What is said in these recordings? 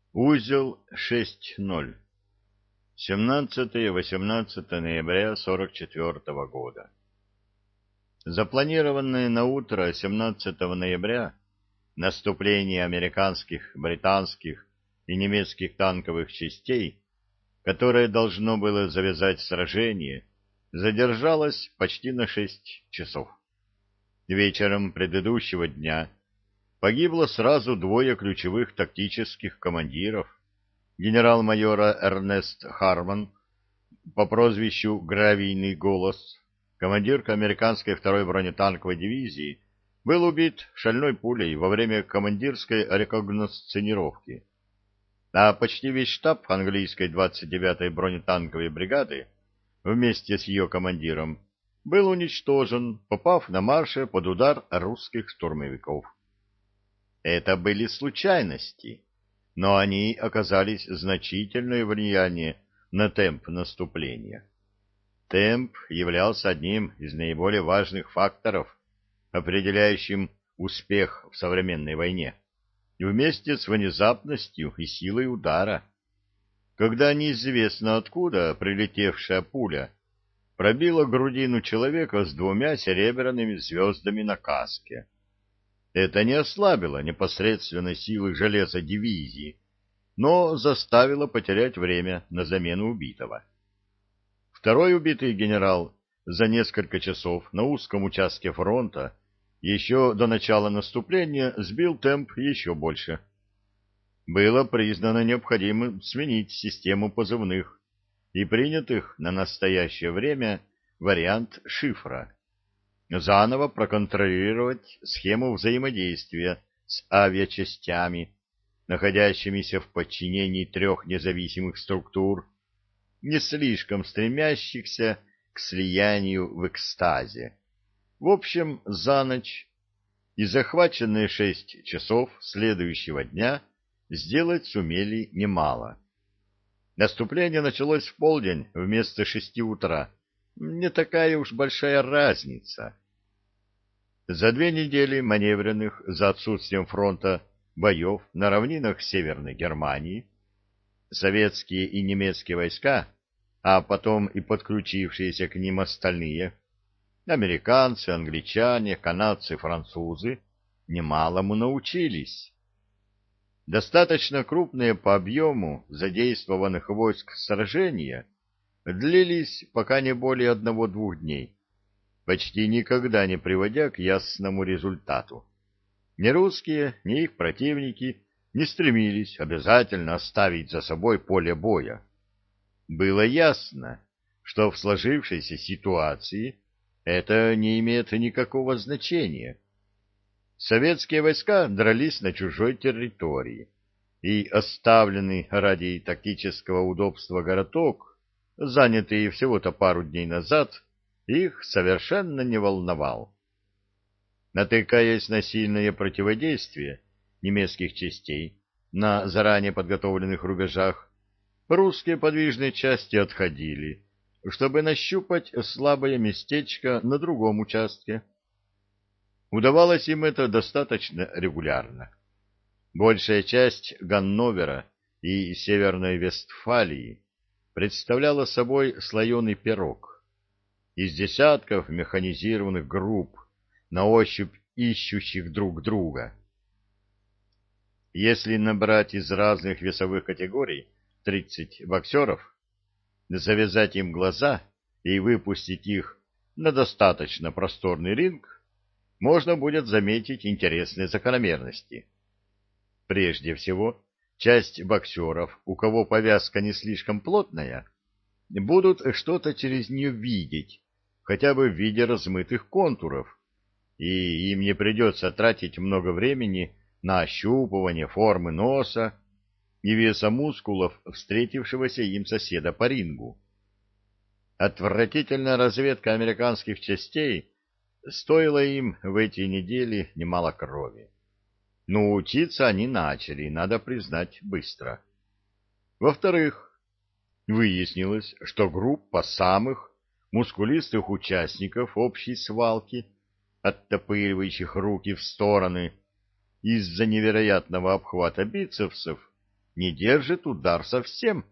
Узел 6.0. 17-18 ноября 44 года. Запланированное на утро 17 ноября наступление американских, британских и немецких танковых частей, которое должно было завязать сражение, задержалось почти на 6 часов. Вечером предыдущего дня погибло сразу двое ключевых тактических командиров: генерал-майора Эрнест Харман по прозвищу «Гравийный голос», командир американской второй бронетанковой дивизии, был убит шальной пулей во время командирской рекогносцировки, а почти весь штаб английской 29-й бронетанковой бригады вместе с ее командиром был уничтожен, попав на марше под удар русских штурмовиков. Это были случайности, но они оказались значительное влияние на темп наступления. Темп являлся одним из наиболее важных факторов, определяющим успех в современной войне, вместе с внезапностью и силой удара. Когда неизвестно откуда прилетевшая пуля пробила грудину человека с двумя серебряными звездами на каске, это не ослабило непосредственно силы железа дивизии, но заставило потерять время на замену убитого. Второй убитый генерал за несколько часов на узком участке фронта еще до начала наступления сбил темп еще больше. Было признано необходимым сменить систему позывных и принятых на настоящее время вариант шифра, заново проконтролировать схему взаимодействия с авиачастями, находящимися в подчинении трех независимых структур, не слишком стремящихся к слиянию в экстазе. В общем, за ночь и захваченные 6 часов следующего дня сделать сумели немало. Наступление началось в полдень вместо 6 утра. Не такая уж большая разница. За 2 недели маневренных за отсутствием фронта боев на равнинах Северной Германии советские и немецкие войска, а потом и подключившиеся к ним остальные, американцы, англичане, канадцы, французы, немалому научились. Достаточно крупные по объему задействованных войск сражения длились пока не более 1-2 дней, почти никогда не приводя к ясному результату. Ни русские, ни их противники не стремились обязательно оставить за собой поле боя. Было ясно, что в сложившейся ситуации это не имеет никакого значения. Советские войска дрались на чужой территории, и оставленный ради тактического удобства городок, занятый всего-то пару дней назад, их совершенно не волновал. Натыкаясь на сильное противодействие немецких частей на заранее подготовленных рубежах, русские подвижные части отходили, чтобы нащупать слабое местечко на другом участке. Удавалось им это достаточно регулярно. Большая часть Ганновера и Северной Вестфалии представляла собой слоеный пирог из десятков механизированных групп, на ощупь ищущих друг друга. Если набрать из разных весовых категорий 30 боксеров, завязать им глаза и выпустить их на достаточно просторный ринг, можно будет заметить интересные закономерности. Прежде всего, часть боксеров, у кого повязка не слишком плотная, будут что-то через нее видеть, хотя бы в виде размытых контуров, и им не придется тратить много времени на ощупывание формы носа и веса мускулов встретившегося им соседа по рингу. Отвратительная разведка американских частей стоила им в эти недели немало крови. Но учиться они начали, надо признать, быстро. Во-вторых, выяснилось, что группа самых мускулистых участников общей свалки, оттопыривающих руки в стороны из-за невероятного обхвата бицепсов, не держит удар совсем.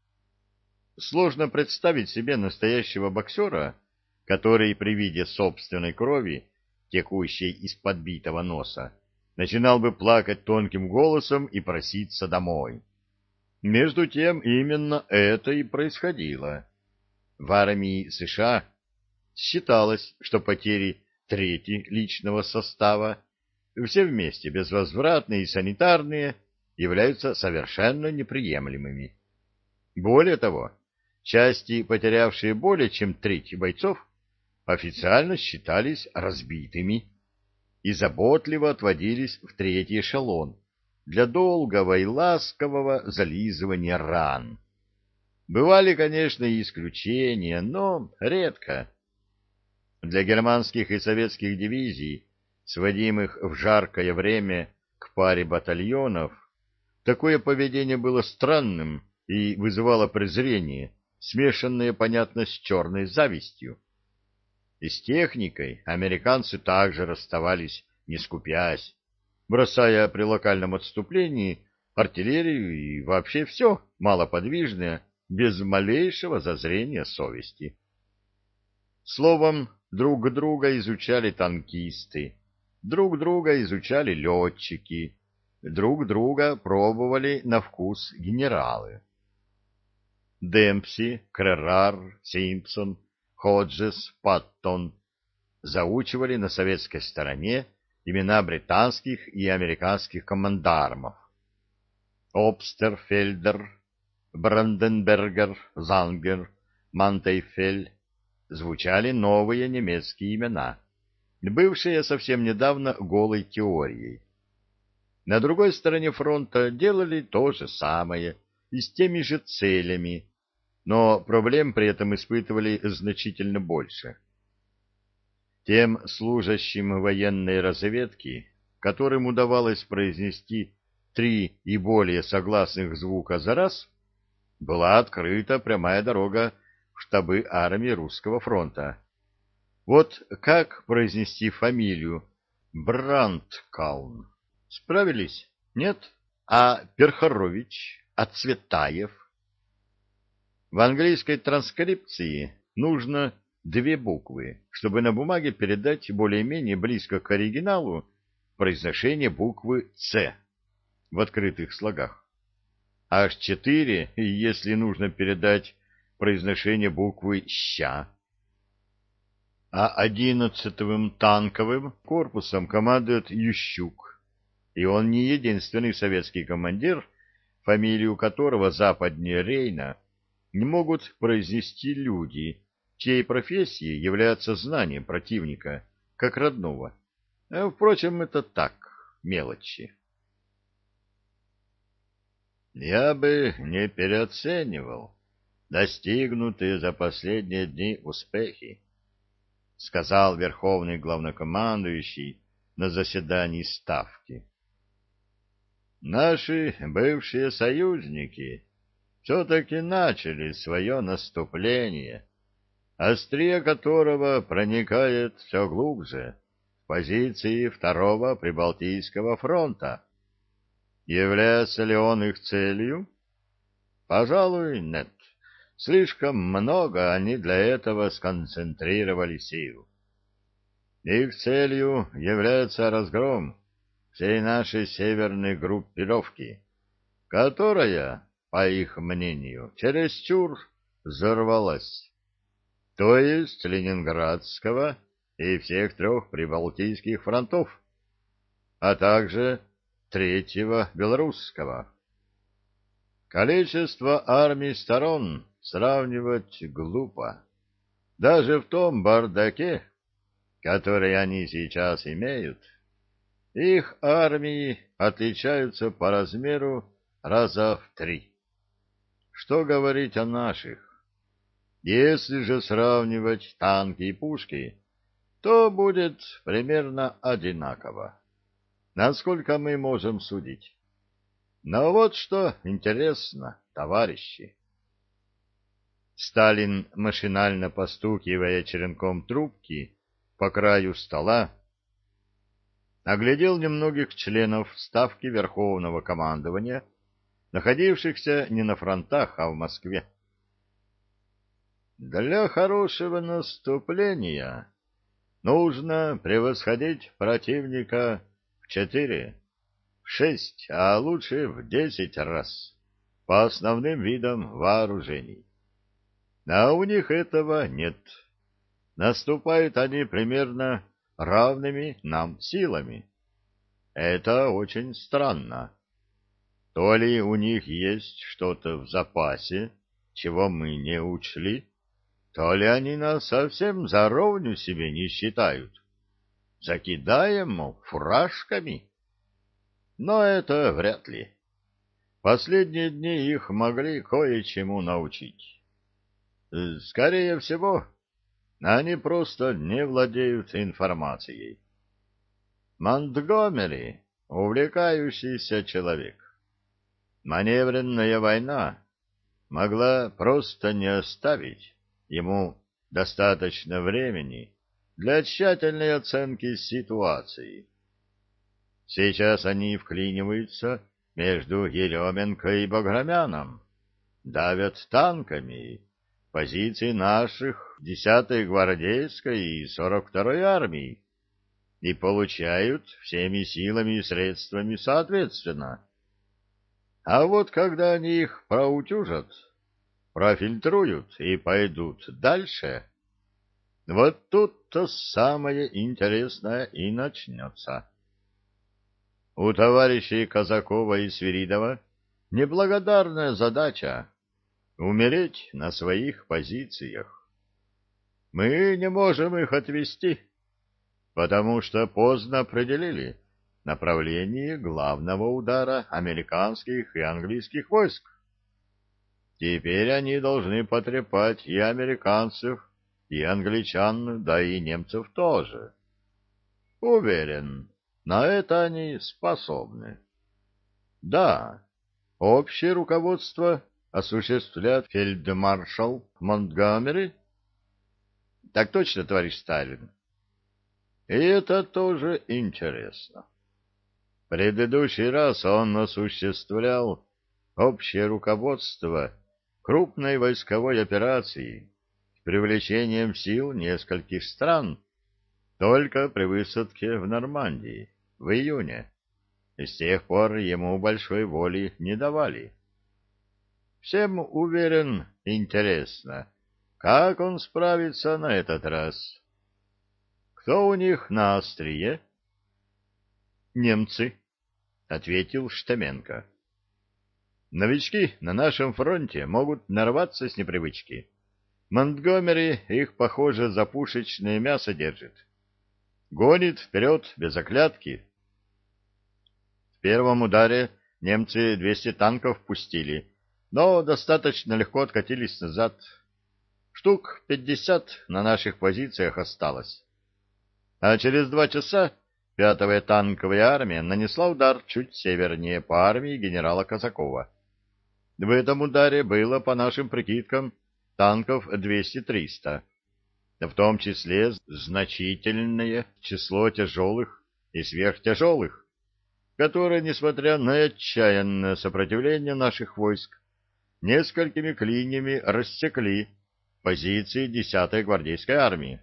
Сложно представить себе настоящего боксера, который при виде собственной крови, текущей из подбитого носа, начинал бы плакать тонким голосом и проситься домой. Между тем, именно это и происходило. В армии США считалось, что потери трети личного состава, все вместе, безвозвратные и санитарные, являются совершенно неприемлемыми. Более того, части, потерявшие более чем треть бойцов, официально считались разбитыми и заботливо отводились в третий эшелон для долгого и ласкового зализывания ран. Бывали, конечно, и исключения, но редко. Для германских и советских дивизий, сводимых в жаркое время к паре батальонов, такое поведение было странным и вызывало презрение, смешанное, понятно, с черной завистью. И с техникой американцы также расставались, не скупясь, бросая при локальном отступлении артиллерию и вообще все малоподвижное, без малейшего зазрения совести. Словом, друг друга изучали танкисты, друг друга изучали летчики, друг друга пробовали на вкус генералы. Демпси, Крерар, Симпсон, Ходжес, Паттон заучивали на советской стороне имена британских и американских командармов. Обстерфельдер, Бранденбергер, Зангер, Мантейфель звучали новые немецкие имена, бывшие совсем недавно голой теорией. На другой стороне фронта делали то же самое и с теми же целями, но проблем при этом испытывали значительно больше. Тем служащим военной разведки, которым удавалось произнести 3 и более согласных звука за раз, была открыта прямая дорога в штабы армии Русского фронта. Вот как произнести фамилию Брандкаун? Справились? Нет? А Перхорович? А Цветаев? В английской транскрипции нужно 2 буквы, чтобы на бумаге передать более-менее близко к оригиналу произношение буквы «Ц» в открытых слогах. Аж 4, если нужно передать произношение буквы «Щ». А 11-м танковым корпусом командует Ющук, и он не единственный советский командир, фамилию которого западнее Рейна не могут произнести люди, чьей профессией является знание противника, как родного. Впрочем, это так, мелочи. Я бы не переоценивал достигнутые за последние дни успехи, сказал верховный главнокомандующий на заседании Ставки. Наши бывшие союзники все-таки начали свое наступление, острие которого проникает все глубже в позиции Второго Прибалтийского фронта. Является ли он их целью? Пожалуй, нет. Слишком много они для этого сконцентрировали сил. Их целью является разгром всей нашей северной группировки, которая, по их мнению, чересчур взорвалась, то есть Ленинградского и всех 3 прибалтийских фронтов, а также 3-го белорусского. Количество армий сторон сравнивать глупо. Даже в том бардаке, который они сейчас имеют, их армии отличаются по размеру раза в 3. Что говорить о наших? Если же сравнивать танки и пушки, то будет примерно одинаково, насколько мы можем судить. Но вот что интересно, товарищи. Сталин, машинально постукивая черенком трубки по краю стола, оглядел немногих членов Ставки Верховного командования находившихся не на фронтах, а в Москве. Для хорошего наступления нужно превосходить противника в 4, в 6, а лучше в 10 раз по основным видам вооружений. А у них этого нет. Наступают они примерно равными нам силами. Это очень странно. То ли у них есть что-то в запасе, чего мы не учли, то ли они нас совсем за ровню себе не считают. Закидаем, мол, фуражками. Но это вряд ли. Последние дни их могли кое-чему научить. Скорее всего, они просто не владеют информацией. Монтгомери — увлекающийся человек. Маневренная война могла просто не оставить ему достаточно времени для тщательной оценки ситуации. Сейчас они вклиниваются между Еременко и Баграмяном, давят танками позиции наших 10-й гвардейской и 42-й армии и получают всеми силами и средствами соответственно. А вот когда они их проутюжат, профильтруют и пойдут дальше, вот тут-то самое интересное и начнется. У товарищей Казакова и Свиридова неблагодарная задача — умереть на своих позициях. Мы не можем их отвести, потому что поздно определили направление главного удара американских и английских войск. Теперь они должны потрепать и американцев, и англичан, да и немцев тоже. Уверен, на это они способны. Да, общее руководство осуществляет фельдмаршал Монтгомери. Так точно, товарищ Сталин. И это тоже интересно. Предыдущий раз он осуществлял общее руководство крупной войсковой операции с привлечением сил нескольких стран только при высадке в Нормандии в июне, и с тех пор ему большой воли не давали. Всем, уверен, интересно, как он справится на этот раз. Кто у них на острие? Немцы, — ответил Штеменко. Новички на нашем фронте могут нарваться с непривычки. Монтгомери их, похоже, за пушечное мясо держит. Гонит вперед без оглядки. В первом ударе немцы 200 танков пустили, но достаточно легко откатились назад. Штук 50 на наших позициях осталось. А через 2 часа 5-я танковая армия нанесла удар чуть севернее по армии генерала Казакова. В этом ударе было, по нашим прикидкам, танков 200-300, в том числе значительное число тяжелых и сверхтяжелых, которые, несмотря на отчаянное сопротивление наших войск, несколькими клиньями рассекли позиции 10-й гвардейской армии.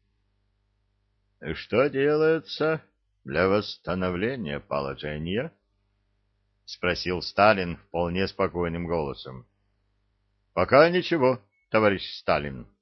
Что делается для восстановления положения? — спросил Сталин вполне спокойным голосом. — Пока ничего, товарищ Сталин.